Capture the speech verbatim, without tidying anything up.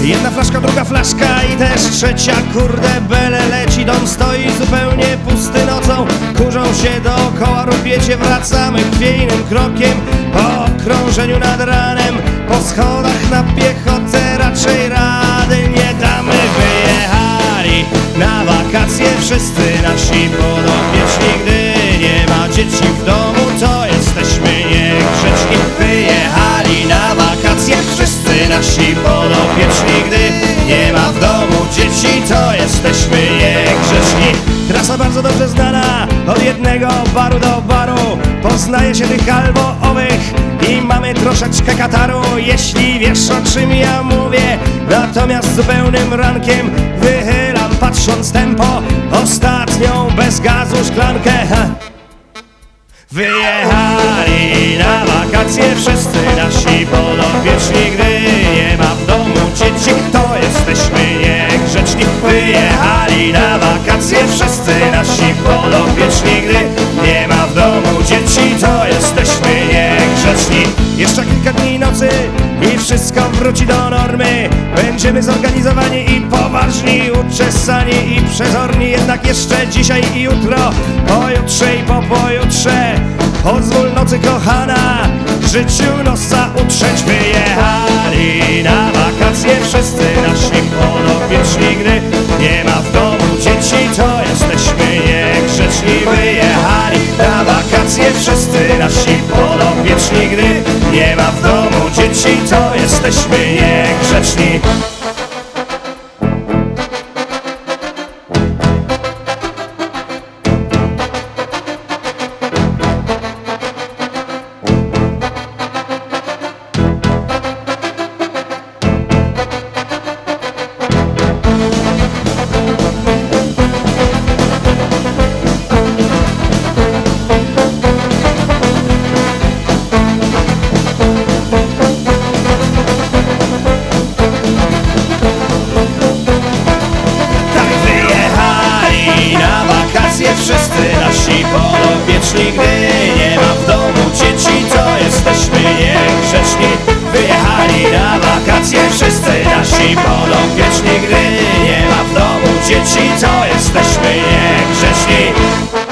Jedna flaszka, druga flaszka i też trzecia. Kurde bele leci, dom stoi zupełnie pusty nocą. Kurzą się dookoła, rupiecie, wracamy chwiejnym krokiem. Po okrążeniu nad ranem, po schodach na piechotę raczej rady nie damy. Wyjechali na wakacje wszyscy nasi podopieczni. Gdy nie ma dzieci w domu, to jesteśmy niegrzeczni. Wyjechali na wakacje wszyscy nasi podopieczni. Gdy nie ma w domu dzieci, to jesteśmy niegrzeczni. Trasa bardzo dobrze znana, od jednego baru do baru. Poznaje się tych albo owych i mamy troszeczkę kataru. Jeśli wiesz, o czym ja mówię, natomiast zupełnym rankiem wychylam, patrząc tempo, ostatnią bez gazu szklankę. Wyjechali na wakacje wszyscy nasi podopieczni. Gdy nie ma w domu dzieci, to jesteśmy niegrzeczni. Wyjechali na wakacje wszyscy nasi podopieczni. Gdy nie ma w domu dzieci, to jesteśmy niegrzeczni. Jeszcze kilka dni nocy i wszystko wróci do normy. Będziemy zorganizowani i poważni, uczesani i przezorni. Jednak jeszcze dzisiaj i jutro, pojutrze i po pojutrze, pozwól nocy kochana życiu nosa utrzeć. Wyjechali na wakacje wszyscy nasi podopieczni. Gdy nie ma w domu dzieci, to jesteśmy niegrzeczni. Wyjechali na wakacje wszyscy nasi podopieczni. Gdy nie ma w domu dzieci, to jesteśmy niegrzeczni. Wszyscy nasi podopieczni. Gdy nie ma w domu dzieci, to jesteśmy niegrzeczni. Wyjechali na wakacje wszyscy nasi podopieczni. Gdy nie ma w domu dzieci, to jesteśmy niegrzeczni.